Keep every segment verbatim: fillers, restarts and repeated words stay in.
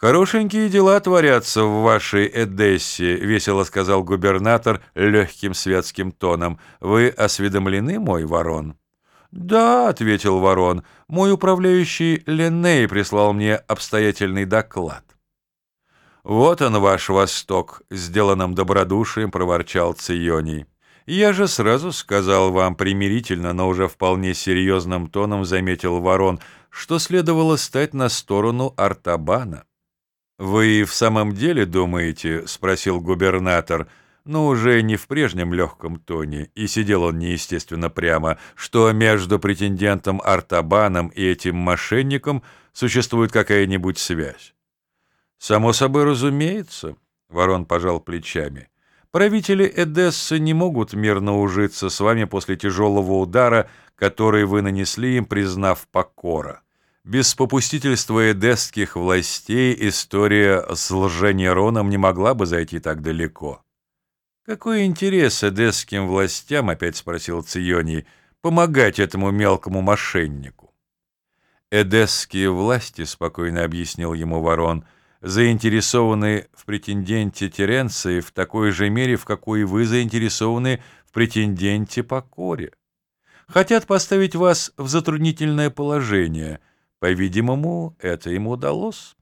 «Хорошенькие дела творятся в вашей Эдессе», — весело сказал губернатор легким светским тоном. «Вы осведомлены, мой Ворон?» «Да», — ответил Ворон, — «мой управляющий Ленней прислал мне обстоятельный доклад». «Вот он, ваш Восток», — сделанным добродушием проворчал Ционий. «Я же сразу сказал вам примирительно, но уже вполне серьезным тоном заметил Ворон, что следовало стать на сторону Артабана». «Вы в самом деле думаете, — спросил губернатор, но уже не в прежнем легком тоне, и сидел он неестественно прямо, — что между претендентом Артабаном и этим мошенником существует какая-нибудь связь?» «Само собой разумеется», — Ворон пожал плечами. «Правители Эдессы не могут мирно ужиться с вами после тяжелого удара, который вы нанесли им, признав покора. Без попустительства эдесских властей история с Лженероном не могла бы зайти так далеко». «Какой интерес эдесским властям, — опять спросил Ционий, — помогать этому мелкому мошеннику?» «Эдесские власти, — спокойно объяснил ему Ворон, — заинтересованы в претенденте Теренции в такой же мере, в какой вы заинтересованы в претенденте Покоре. Хотят поставить вас в затруднительное положение. По-видимому, это им удалось».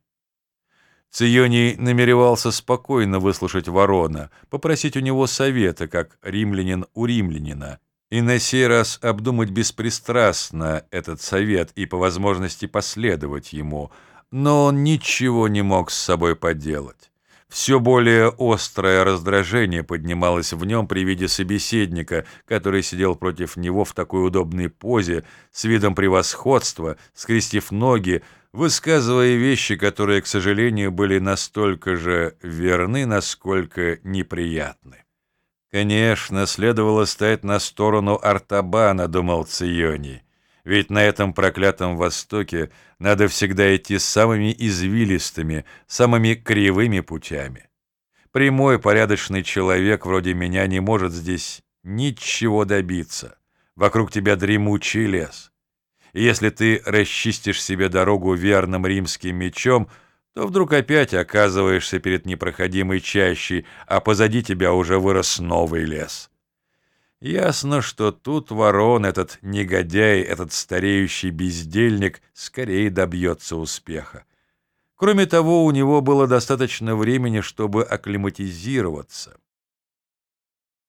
Ционий намеревался спокойно выслушать Ворона, попросить у него совета, как римлянин у римлянина, и на сей раз обдумать беспристрастно этот совет и по возможности последовать ему, но он ничего не мог с собой поделать. Все более острое раздражение поднималось в нем при виде собеседника, который сидел против него в такой удобной позе, с видом превосходства, скрестив ноги, высказывая вещи, которые, к сожалению, были настолько же верны, насколько неприятны. «Конечно, следовало стать на сторону Артабана, — думал Ционий, — ведь на этом проклятом Востоке надо всегда идти самыми извилистыми, самыми кривыми путями. Прямой, порядочный человек вроде меня не может здесь ничего добиться. Вокруг тебя дремучий лес. И если ты расчистишь себе дорогу верным римским мечом, то вдруг опять оказываешься перед непроходимой чащей, а позади тебя уже вырос новый лес. Ясно, что тут Ворон, этот негодяй, этот стареющий бездельник, скорее добьется успеха. Кроме того, у него было достаточно времени, чтобы акклиматизироваться.